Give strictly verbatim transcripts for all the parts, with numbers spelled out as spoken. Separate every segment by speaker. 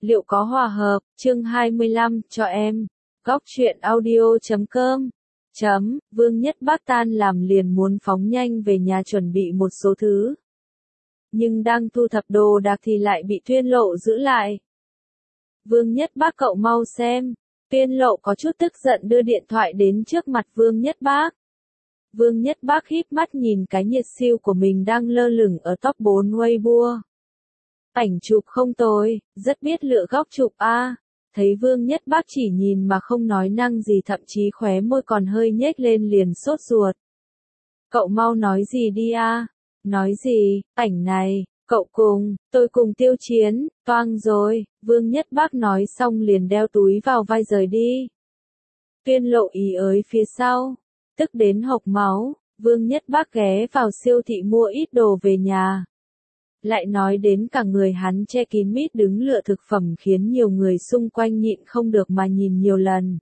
Speaker 1: Liệu có hòa hợp, chương hai mươi lăm, cho em. Góc truyện audio chấm com. Chấm, Vương Nhất Bác tan làm liền muốn phóng nhanh về nhà chuẩn bị một số thứ. Nhưng đang thu thập đồ đạc thì lại bị Tuyên Lộ giữ lại. Vương Nhất Bác cậu mau xem. Tuyên Lộ có chút tức giận đưa điện thoại đến trước mặt Vương Nhất Bác. Vương Nhất Bác híp mắt nhìn cái nhiệt siêu của mình đang lơ lửng ở top bốn Weibo. Ảnh chụp không tồi, rất biết lựa góc chụp a. Thấy Vương Nhất Bác chỉ nhìn mà không nói năng gì, thậm chí khóe môi còn hơi nhếch lên liền sốt ruột. Cậu mau nói gì đi a? Nói gì? Ảnh này, cậu cùng, tôi cùng Tiêu Chiến, toang rồi. Vương Nhất Bác nói xong liền đeo túi vào vai rời đi. Tuyên Lộ ý ới phía sau, tức đến hộc máu. Vương Nhất Bác ghé vào siêu thị mua ít đồ về nhà. Lại nói đến cả người hắn che kín mít đứng lựa thực phẩm khiến nhiều người xung quanh nhịn không được mà nhìn nhiều lần.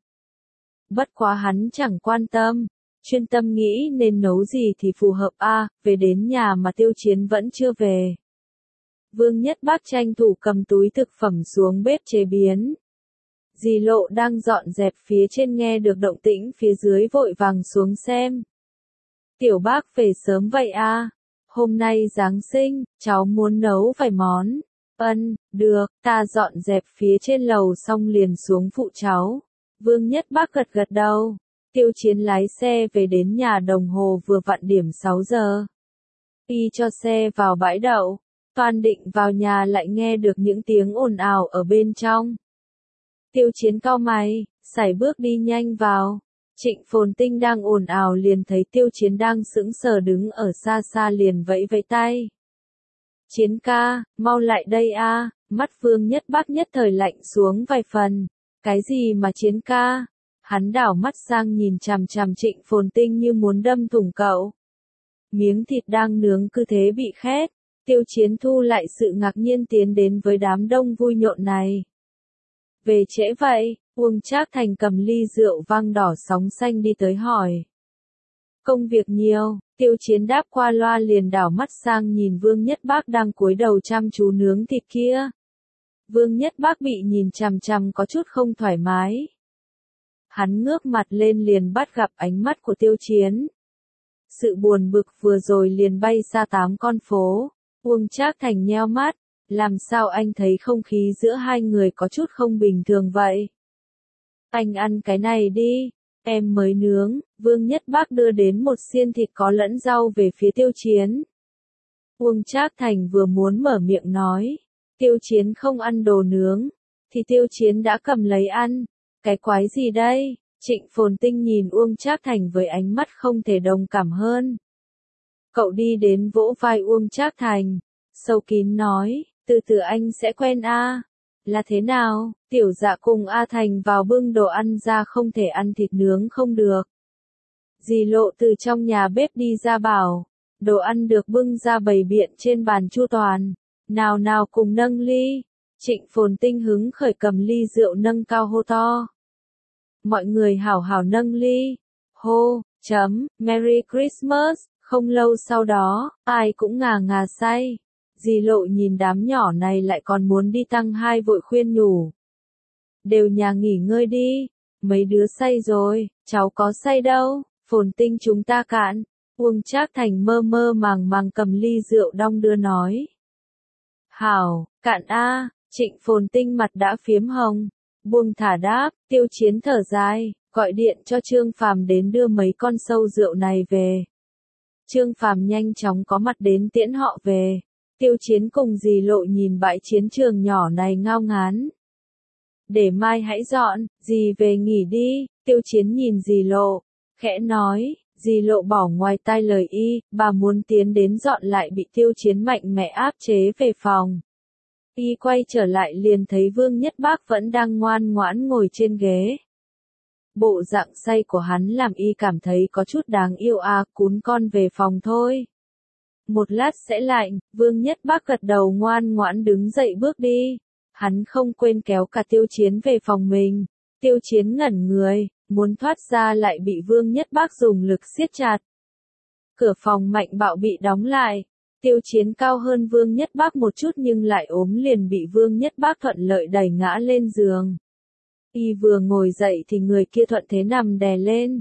Speaker 1: Bất quá hắn chẳng quan tâm, chuyên tâm nghĩ nên nấu gì thì phù hợp a. À, về đến nhà mà Tiêu Chiến vẫn chưa về. Vương Nhất Bác tranh thủ cầm túi thực phẩm xuống bếp chế biến. Dì Lộ đang dọn dẹp phía trên nghe được động tĩnh phía dưới vội vàng xuống xem. Tiểu Bác về sớm vậy a? À? Hôm nay Giáng sinh, cháu muốn nấu vài món. Ân, được, ta dọn dẹp phía trên lầu xong liền xuống phụ cháu. Vương Nhất Bác gật gật đầu. Tiêu Chiến lái xe về đến nhà đồng hồ vừa vặn điểm sáu giờ. Y cho xe vào bãi đậu. Toàn định vào nhà lại nghe được những tiếng ồn ào ở bên trong. Tiêu Chiến cau mày, sải bước đi nhanh vào. Trịnh Phồn Tinh đang ồn ào liền thấy Tiêu Chiến đang sững sờ đứng ở xa xa liền vẫy vẫy tay. Chiến ca, mau lại đây a. Mắt Vương Nhất Bác nhất thời lạnh xuống vài phần. Cái gì mà Chiến ca? Hắn đảo mắt sang nhìn chằm chằm Trịnh Phồn Tinh như muốn đâm thủng cậu. Miếng thịt đang nướng cứ thế bị khét. Tiêu Chiến thu lại sự ngạc nhiên tiến đến với đám đông vui nhộn này. Về trễ vậy? Uông Trác Thành cầm ly rượu vang đỏ sóng xanh đi tới hỏi. Công việc nhiều, Tiêu Chiến đáp qua loa liền đảo mắt sang nhìn Vương Nhất Bác đang cúi đầu chăm chú nướng thịt kia. Vương Nhất Bác bị nhìn chằm chằm có chút không thoải mái. Hắn ngước mặt lên liền bắt gặp ánh mắt của Tiêu Chiến. Sự buồn bực vừa rồi liền bay xa tám con phố. Uông Trác Thành nheo mắt, làm sao anh thấy không khí giữa hai người có chút không bình thường vậy? Anh ăn cái này đi, em mới nướng. Vương Nhất Bác đưa đến một xiên thịt có lẫn rau về phía Tiêu Chiến. Uông Trác Thành vừa muốn mở miệng nói, Tiêu Chiến không ăn đồ nướng, thì Tiêu Chiến đã cầm lấy ăn. Cái quái gì đây? Trịnh Phồn Tinh nhìn Uông Trác Thành với ánh mắt không thể đồng cảm hơn. Cậu đi đến vỗ vai Uông Trác Thành, sâu kín nói, từ từ anh sẽ quen a. Là thế nào? Tiểu Dạ cùng A Thành vào bưng đồ ăn ra không thể ăn thịt nướng không được. Dì Lộ từ trong nhà bếp đi ra bảo, đồ ăn được bưng ra bày biện trên bàn chu toàn. Nào nào cùng nâng ly. Trịnh Phồn Tinh hứng khởi cầm ly rượu nâng cao hô to. Mọi người hảo hảo nâng ly. Hô, chấm, Merry Christmas. Không lâu sau đó, ai cũng ngà ngà say. Dì Lộ nhìn đám nhỏ này lại còn muốn đi tăng hai vội khuyên nhủ. Đều nhà nghỉ ngơi đi, mấy đứa say rồi, cháu có say đâu, Phồn Tinh chúng ta cạn. Uông Trác Thành mơ mơ màng màng cầm ly rượu đong đưa nói. Hảo, cạn a. Trịnh Phồn Tinh mặt đã phiếm hồng, buông thả đáp. Tiêu Chiến thở dài, gọi điện cho Trương Phàm đến đưa mấy con sâu rượu này về. Trương Phàm nhanh chóng có mặt đến tiễn họ về. Tiêu Chiến cùng dì Lộ nhìn bãi chiến trường nhỏ này ngao ngán. Để mai hãy dọn, dì về nghỉ đi. Tiêu Chiến nhìn dì Lộ, khẽ nói. Dì Lộ bỏ ngoài tai lời y, bà muốn tiến đến dọn lại bị Tiêu Chiến mạnh mẽ áp chế về phòng. Y quay trở lại liền thấy Vương Nhất Bác vẫn đang ngoan ngoãn ngồi trên ghế. Bộ dạng say của hắn làm y cảm thấy có chút đáng yêu à, cún con về phòng thôi. Một lát sẽ lạnh. Vương Nhất Bác gật đầu ngoan ngoãn đứng dậy bước đi. Hắn không quên kéo cả Tiêu Chiến về phòng mình. Tiêu Chiến ngẩn người, muốn thoát ra lại bị Vương Nhất Bác dùng lực siết chặt. Cửa phòng mạnh bạo bị đóng lại. Tiêu Chiến cao hơn Vương Nhất Bác một chút nhưng lại ốm liền bị Vương Nhất Bác thuận lợi đẩy ngã lên giường. Y vừa ngồi dậy thì người kia thuận thế nằm đè lên.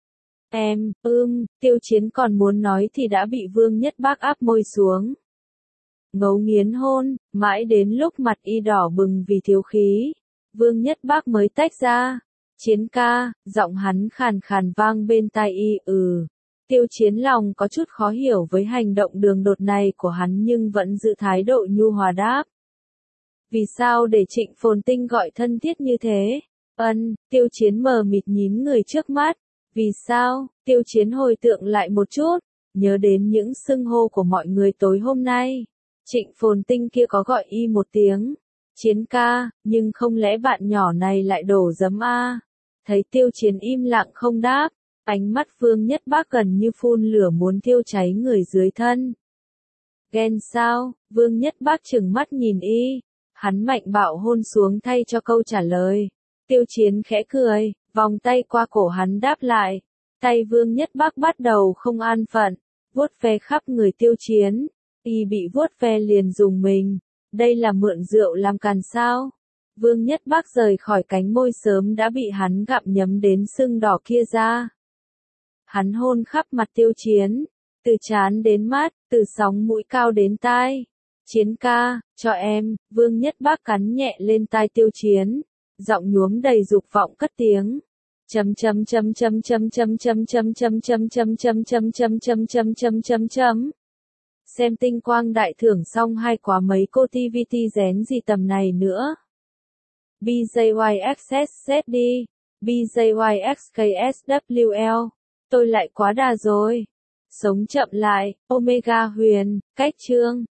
Speaker 1: Em, ưm, Tiêu Chiến còn muốn nói thì đã bị Vương Nhất Bác áp môi xuống. Ngấu nghiến hôn, mãi đến lúc mặt y đỏ bừng vì thiếu khí. Vương Nhất Bác mới tách ra. Chiến ca, giọng hắn khàn khàn vang bên tai y, ừ. Tiêu Chiến lòng có chút khó hiểu với hành động đường đột này của hắn nhưng vẫn giữ thái độ nhu hòa đáp. Vì sao để Trịnh Phồn Tinh gọi thân thiết như thế? Ân, Tiêu Chiến mờ mịt nhìn người trước mắt. Vì sao? Tiêu Chiến hồi tưởng lại một chút, nhớ đến những xưng hô của mọi người tối hôm nay. Trịnh Phồn Tinh kia có gọi y một tiếng. Chiến ca, nhưng không lẽ bạn nhỏ này lại đổ giấm a? Thấy Tiêu Chiến im lặng không đáp, ánh mắt Vương Nhất Bác gần như phun lửa muốn thiêu cháy người dưới thân. Ghen sao? Vương Nhất Bác trừng mắt nhìn y, hắn mạnh bạo hôn xuống thay cho câu trả lời. Tiêu Chiến khẽ cười, vòng tay qua cổ hắn đáp lại. Tay Vương Nhất Bác bắt đầu không an phận, vuốt ve khắp người Tiêu Chiến. Y bị vuốt ve liền dùng mình. Đây là mượn rượu làm càn sao? Vương Nhất Bác rời khỏi cánh môi sớm đã bị hắn gặm nhấm đến sưng đỏ kia ra. Hắn hôn khắp mặt Tiêu Chiến, từ trán đến mắt, từ sóng mũi cao đến tai. Chiến ca, cho em, Vương Nhất Bác cắn nhẹ lên tai Tiêu Chiến, giọng nhuốm đầy dục vọng cất tiếng. Chấm chấm chấm chấm chấm chấm chấm chấm chấm chấm chấm chấm chấm chấm chấm chấm chấm chấm chấm. Xem tinh quang đại thưởng xong hay quá mấy cô ti vi ti rén gì tầm này nữa. bê gi i ích ét zét đê, bê gi i ích ca ét vê lờ, tôi lại quá đà rồi. Sống chậm lại, Omega Huyền, cách chương.